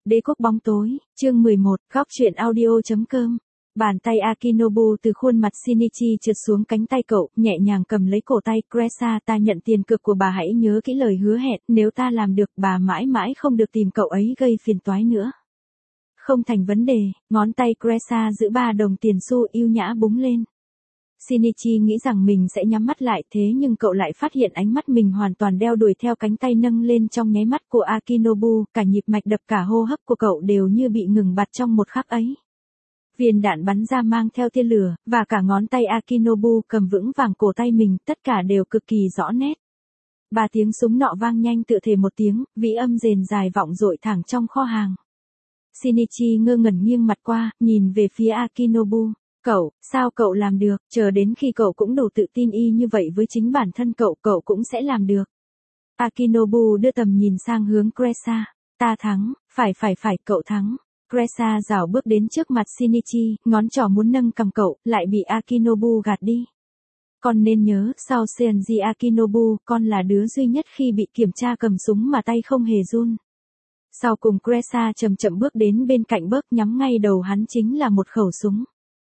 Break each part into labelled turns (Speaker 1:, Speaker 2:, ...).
Speaker 1: Đế quốc bóng tối, chương 11, góc truyện audio.com. Bàn tay Akinobu từ khuôn mặt Shinichi trượt xuống cánh tay cậu, nhẹ nhàng cầm lấy cổ tay. Cresa, ta nhận tiền cược của bà, hãy nhớ kỹ lời hứa hẹn, nếu ta làm được, bà mãi mãi không được tìm cậu ấy gây phiền toái nữa. Không thành vấn đề, ngón tay Cresa giữ 3 đồng tiền xu yêu nhã búng lên. Shinichi nghĩ rằng mình sẽ nhắm mắt lại, thế nhưng cậu lại phát hiện ánh mắt mình hoàn toàn đeo đuổi theo cánh tay nâng lên trong nháy mắt của Akinobu, cả nhịp mạch đập cả hô hấp của cậu đều như bị ngừng bặt trong một khắc ấy. Viên đạn bắn ra mang theo tia lửa, và cả ngón tay Akinobu cầm vững vàng cổ tay mình, tất cả đều cực kỳ rõ nét. 3 tiếng súng nọ vang nhanh tựa thể một tiếng, vĩ âm rền dài vọng dội thẳng trong kho hàng. Shinichi ngơ ngẩn nghiêng mặt qua, nhìn về phía Akinobu. Cậu, sao cậu làm được, chờ đến khi cậu cũng đủ tự tin y như vậy với chính bản thân cậu, cậu cũng sẽ làm được. Akinobu đưa tầm nhìn sang hướng Cresa. Ta thắng, phải, cậu thắng. Cresa rảo bước đến trước mặt Shinichi, ngón trỏ muốn nâng cầm cậu, lại bị Akinobu gạt đi. Con nên nhớ, sau Seonji Akinobu, con là đứa duy nhất khi bị kiểm tra cầm súng mà tay không hề run. Sau cùng Cresa chậm chậm bước đến bên cạnh bớt, nhắm ngay đầu hắn chính là một khẩu súng.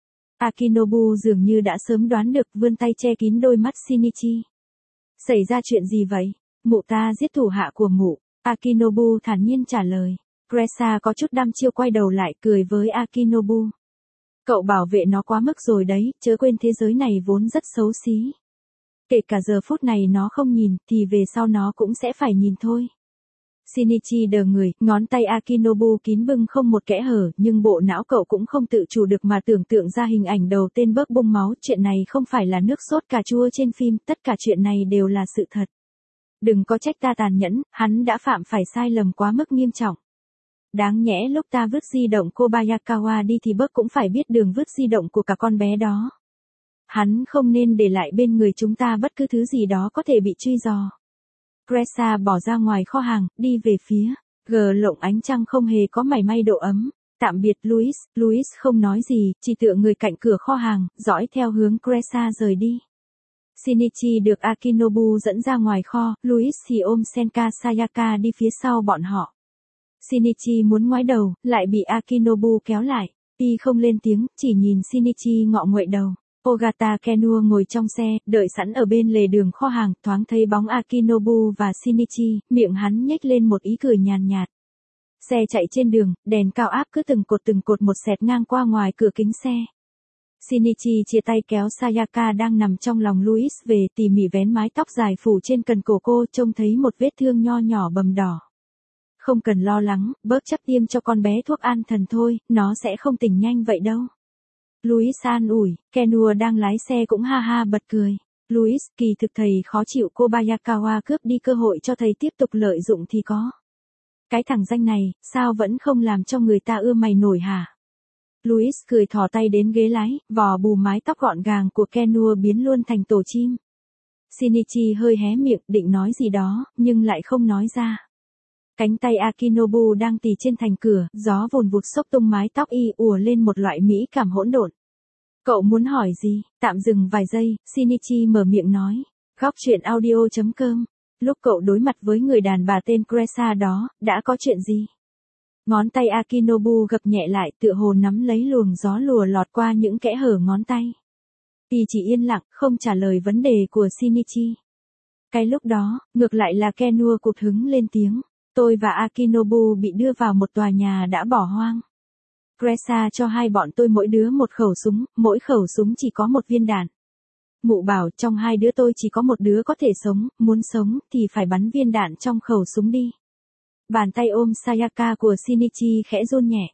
Speaker 1: Akinobu dường như đã sớm đoán được, vươn tay che kín đôi mắt Shinichi. Xảy ra chuyện gì vậy? Mụ ta giết thủ hạ của mụ. Akinobu thản nhiên trả lời. Cresa có chút đăm chiêu quay đầu lại cười với Akinobu. Cậu bảo vệ nó quá mức rồi đấy, chớ quên thế giới này vốn rất xấu xí. Kể cả giờ phút này nó không nhìn, thì về sau nó cũng sẽ phải nhìn thôi. Shinichi đờ người, ngón tay Akinobu kín bưng không một kẽ hở, nhưng bộ não cậu cũng không tự chủ được mà tưởng tượng ra hình ảnh đầu tên bớt bung máu. Chuyện này không phải là nước sốt cà chua trên phim, tất cả chuyện này đều là sự thật. Đừng có trách ta tàn nhẫn, hắn đã phạm phải sai lầm quá mức nghiêm trọng. Đáng nhẽ lúc ta vứt di động Kobayakawa đi thì bớt cũng phải biết đường vứt di động của cả con bé đó. Hắn không nên để lại bên người chúng ta bất cứ thứ gì đó có thể bị truy dò. Cresa bỏ ra ngoài kho hàng, đi về phía lộng ánh trăng không hề có mảy may độ ấm. Tạm biệt Louis không nói gì, chỉ tựa người cạnh cửa kho hàng, dõi theo hướng Cresa rời đi. Shinichi được Akinobu dẫn ra ngoài kho, Louis thì ôm Senka Sayaka đi phía sau bọn họ. Shinichi muốn ngoái đầu, lại bị Akinobu kéo lại. Y không lên tiếng, chỉ nhìn Shinichi ngọ nguậy đầu. Ogata Kenua ngồi trong xe, đợi sẵn ở bên lề đường kho hàng, thoáng thấy bóng Akinobu và Shinichi, miệng hắn nhếch lên một ý cười nhàn nhạt. Xe chạy trên đường, đèn cao áp cứ từng cột một xẹt ngang qua ngoài cửa kính xe. Shinichi chia tay kéo Sayaka đang nằm trong lòng Louis về, tỉ mỉ vén mái tóc dài phủ trên cần cổ cô, trông thấy một vết thương nho nhỏ bầm đỏ. Không cần lo lắng, bớt chấp tiêm cho con bé thuốc an thần thôi, nó sẽ không tỉnh nhanh vậy đâu. Louis an ủi, Kenua đang lái xe cũng ha ha bật cười. Louis, kỳ thực thầy khó chịu Kobayakawa cướp đi cơ hội cho thầy tiếp tục lợi dụng thì có. Cái thằng danh này, sao vẫn không làm cho người ta ưa mày nổi hả? Louis cười thò tay đến ghế lái, vò bù mái tóc gọn gàng của Kenua biến luôn thành tổ chim. Shinichi hơi hé miệng định nói gì đó, nhưng lại không nói ra. Cánh tay Akinobu đang tì trên thành cửa, gió vùn vụt xốc tung mái tóc y, ùa lên một loại mỹ cảm hỗn độn. Cậu muốn hỏi gì? Tạm dừng vài giây, Shinichi mở miệng nói. Góc truyện audio.com. Lúc cậu đối mặt với người đàn bà tên Cresa đó, đã có chuyện gì? Ngón tay Akinobu gập nhẹ lại, tựa hồ nắm lấy luồng gió lùa lọt qua những kẽ hở ngón tay. Y chỉ yên lặng, không trả lời vấn đề của Shinichi. Cái lúc đó, ngược lại là Kenua cụt hứng lên tiếng. Tôi và Akinobu bị đưa vào một tòa nhà đã bỏ hoang. Cresa cho hai bọn tôi mỗi đứa một khẩu súng, mỗi khẩu súng chỉ có một viên đạn. Mụ bảo trong hai đứa tôi chỉ có một đứa có thể sống, muốn sống thì phải bắn viên đạn trong khẩu súng đi. Bàn tay ôm Sayaka của Shinichi khẽ run nhẹ.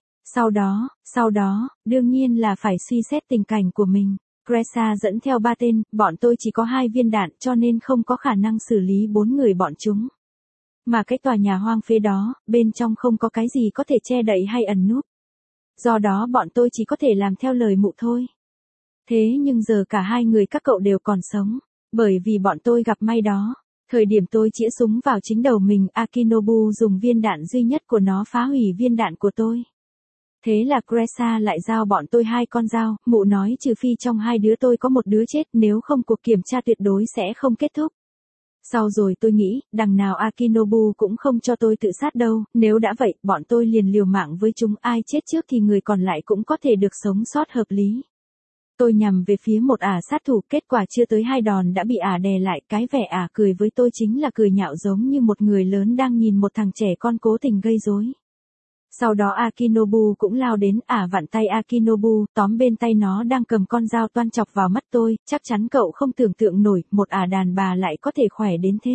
Speaker 1: Sau đó, đương nhiên là phải suy xét tình cảnh của mình. Cresa dẫn theo 3 tên, bọn tôi chỉ có 2 viên đạn cho nên không có khả năng xử lý 4 người bọn chúng. Mà cái tòa nhà hoang phế đó, bên trong không có cái gì có thể che đậy hay ẩn núp. Do đó bọn tôi chỉ có thể làm theo lời mụ thôi. Thế nhưng giờ cả 2 người các cậu đều còn sống, bởi vì bọn tôi gặp may đó. Thời điểm tôi chĩa súng vào chính đầu mình, Akinobu dùng viên đạn duy nhất của nó phá hủy viên đạn của tôi. Thế là Cresa lại giao bọn tôi 2 con dao, mụ nói trừ phi trong 2 đứa tôi có một đứa chết, nếu không cuộc kiểm tra tuyệt đối sẽ không kết thúc. Sau rồi tôi nghĩ, đằng nào Akinobu cũng không cho tôi tự sát đâu, nếu đã vậy, bọn tôi liền liều mạng với chúng, ai chết trước thì người còn lại cũng có thể được sống sót hợp lý. Tôi nhằm về phía một ả sát thủ, kết quả chưa tới 2 đòn đã bị ả đè lại, cái vẻ ả cười với tôi chính là cười nhạo giống như một người lớn đang nhìn một thằng trẻ con cố tình gây rối. Sau đó Akinobu cũng lao đến, ả vặn tay Akinobu, tóm bên tay nó đang cầm con dao toan chọc vào mắt tôi, chắc chắn cậu không tưởng tượng nổi, một ả đàn bà lại có thể khỏe đến thế.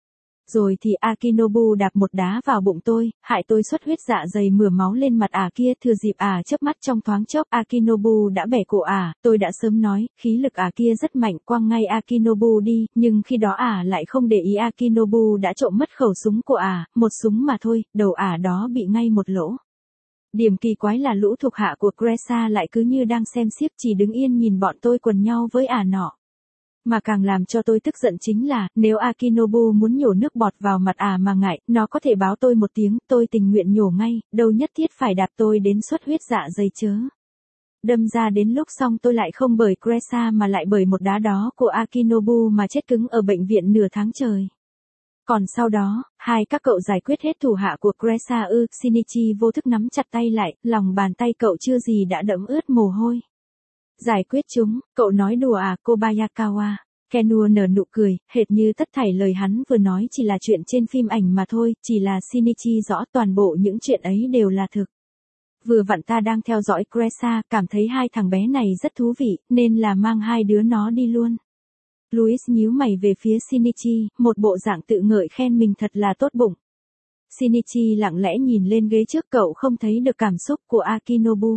Speaker 1: Rồi thì Akinobu đạp một đá vào bụng tôi, hại tôi xuất huyết dạ dày mửa máu lên mặt ả kia, thừa dịp ả chớp mắt trong thoáng chốc, Akinobu đã bẻ cổ ả, tôi đã sớm nói, khí lực ả kia rất mạnh, quăng ngay Akinobu đi, nhưng khi đó ả lại không để ý Akinobu đã trộm mất khẩu súng của ả, một súng mà thôi, đầu ả đó bị ngay một lỗ. Điểm kỳ quái là lũ thuộc hạ của Cresa lại cứ như đang xem xiếc, chỉ đứng yên nhìn bọn tôi quần nhau với ả nọ. Mà càng làm cho tôi tức giận chính là, nếu Akinobu muốn nhổ nước bọt vào mặt ả mà ngại, nó có thể báo tôi một tiếng, tôi tình nguyện nhổ ngay, đâu nhất thiết phải đạp tôi đến xuất huyết dạ dày chớ. Đâm ra đến lúc xong tôi lại không bởi Cresa mà lại bởi một đá đó của Akinobu mà chết cứng ở bệnh viện nửa tháng trời. Còn sau đó, hai các cậu giải quyết hết thủ hạ của Cresa ư, Shinichi vô thức nắm chặt tay lại, lòng bàn tay cậu chưa gì đã đẫm ướt mồ hôi. Giải quyết chúng, cậu nói đùa à, Kobayakawa. Kenua nở nụ cười, hệt như tất thảy lời hắn vừa nói chỉ là chuyện trên phim ảnh mà thôi, chỉ là Shinichi rõ toàn bộ những chuyện ấy đều là thực. Vừa vặn ta đang theo dõi Cresa, cảm thấy hai thằng bé này rất thú vị, nên là mang hai đứa nó đi luôn. Louis nhíu mày về phía Shinichi, một bộ dạng tự ngợi khen mình thật là tốt bụng. Shinichi lặng lẽ nhìn lên ghế trước, cậu không thấy được cảm xúc của Akinobu.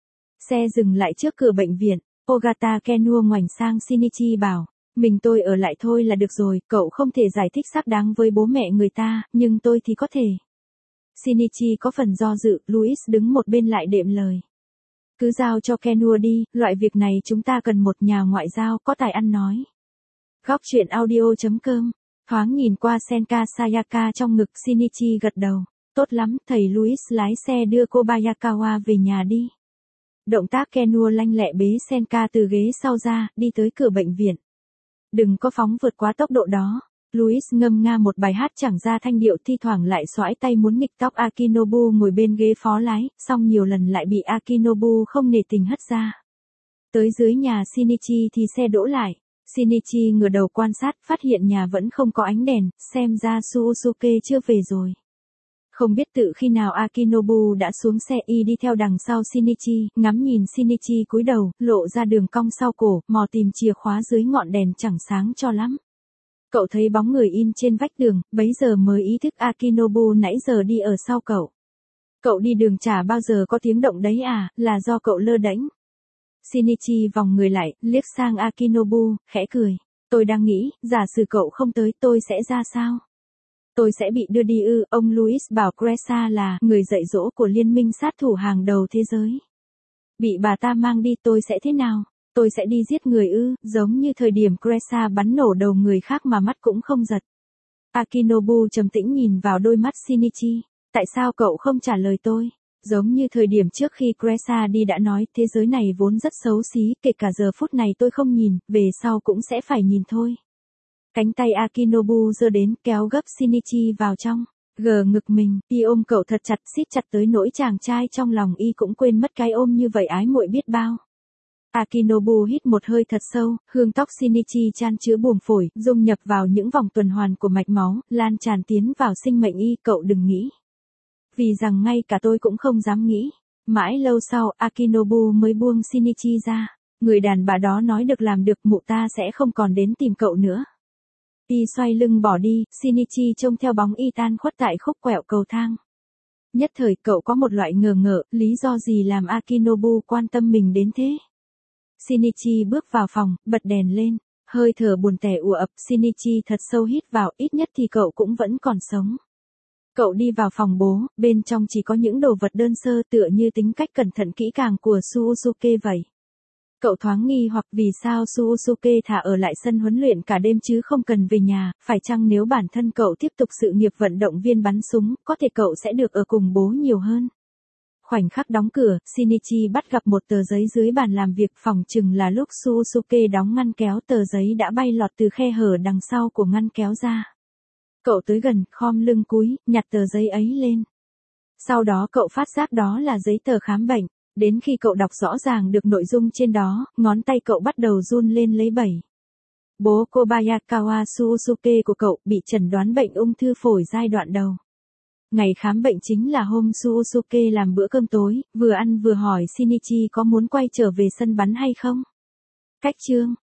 Speaker 1: Xe dừng lại trước cửa bệnh viện, Ogata Kenua ngoảnh sang Shinichi bảo, mình tôi ở lại thôi là được rồi, cậu không thể giải thích xác đáng với bố mẹ người ta, nhưng tôi thì có thể. Shinichi có phần do dự, Louis đứng một bên lại đệm lời. Cứ giao cho Kenua đi, loại việc này chúng ta cần một nhà ngoại giao có tài ăn nói. Góc truyện audio.com, thoáng nhìn qua Senka Sayaka trong ngực, Shinichi gật đầu. Tốt lắm, thầy Louis lái xe đưa Kobayakawa về nhà đi. Động tác Kenua lanh lẹ bế Senka từ ghế sau ra, đi tới cửa bệnh viện. Đừng có phóng vượt quá tốc độ đó. Louis ngâm nga một bài hát chẳng ra thanh điệu, thi thoảng lại xoãi tay muốn nghịch tóc Akinobu ngồi bên ghế phó lái, xong nhiều lần lại bị Akinobu không nể tình hất ra. Tới dưới nhà Shinichi thì xe đỗ lại. Shinichi ngửa đầu quan sát, phát hiện nhà vẫn không có ánh đèn, xem ra Suzuki chưa về rồi. Không biết tự khi nào Akinobu đã xuống xe, y đi theo đằng sau Shinichi, ngắm nhìn Shinichi cúi đầu, lộ ra đường cong sau cổ, mò tìm chìa khóa dưới ngọn đèn chẳng sáng cho lắm. Cậu thấy bóng người in trên vách tường, bấy giờ mới ý thức Akinobu nãy giờ đi ở sau cậu. Cậu đi đường chả bao giờ có tiếng động đấy à, là do cậu lơ đễnh. Shinichi vòng người lại, liếc sang Akinobu, khẽ cười. Tôi đang nghĩ, giả sử cậu không tới, tôi sẽ ra sao? Tôi sẽ bị đưa đi ư, ông Louis bảo Cresa là người dạy dỗ của liên minh sát thủ hàng đầu thế giới. Bị bà ta mang đi tôi sẽ thế nào? Tôi sẽ đi giết người ư, giống như thời điểm Cresa bắn nổ đầu người khác mà mắt cũng không giật. Akinobu trầm tĩnh nhìn vào đôi mắt Shinichi. Tại sao cậu không trả lời tôi? Giống như thời điểm trước khi Cresa đi đã nói, thế giới này vốn rất xấu xí, kể cả giờ phút này tôi không nhìn, về sau cũng sẽ phải nhìn thôi. Cánh tay Akinobu giơ đến, kéo gấp Shinichi vào trong. Gờ ngực mình, y ôm cậu thật chặt, siết chặt tới nỗi chàng trai trong lòng y cũng quên mất cái ôm như vậy ái muội biết bao. Akinobu hít một hơi thật sâu, hương tóc Shinichi chan chứa buồng phổi, dung nhập vào những vòng tuần hoàn của mạch máu, lan tràn tiến vào sinh mệnh y, cậu đừng nghĩ. Vì rằng ngay cả tôi cũng không dám nghĩ. Mãi lâu sau, Akinobu mới buông Shinichi ra. Người đàn bà đó nói được làm được, mụ ta sẽ không còn đến tìm cậu nữa. Y xoay lưng bỏ đi, Shinichi trông theo bóng y tan khuất tại khúc quẹo cầu thang. Nhất thời cậu có một loại ngờ ngợ, lý do gì làm Akinobu quan tâm mình đến thế? Shinichi bước vào phòng, bật đèn lên, hơi thở buồn tẻ ùa ập, Shinichi thật sâu hít vào, ít nhất thì cậu cũng vẫn còn sống. Cậu đi vào phòng bố, bên trong chỉ có những đồ vật đơn sơ tựa như tính cách cẩn thận kỹ càng của Suzuki vậy. Cậu thoáng nghi hoặc vì sao Suzuki thả ở lại sân huấn luyện cả đêm chứ không cần về nhà, phải chăng nếu bản thân cậu tiếp tục sự nghiệp vận động viên bắn súng, có thể cậu sẽ được ở cùng bố nhiều hơn. Khoảnh khắc đóng cửa, Shinichi bắt gặp một tờ giấy dưới bàn làm việc, phỏng chừng là lúc Suzuki đóng ngăn kéo, tờ giấy đã bay lọt từ khe hở đằng sau của ngăn kéo ra. Cậu tới gần, khom lưng cúi, nhặt tờ giấy ấy lên. Sau đó cậu phát giác đó là giấy tờ khám bệnh. Đến khi cậu đọc rõ ràng được nội dung trên đó, ngón tay cậu bắt đầu run lên lấy bẩy. Bố Kobayakawa Suzuki của cậu bị chẩn đoán bệnh ung thư phổi giai đoạn đầu. Ngày khám bệnh chính là hôm Suzuki làm bữa cơm tối, vừa ăn vừa hỏi Shinichi có muốn quay trở về sân bắn hay không. Cách chương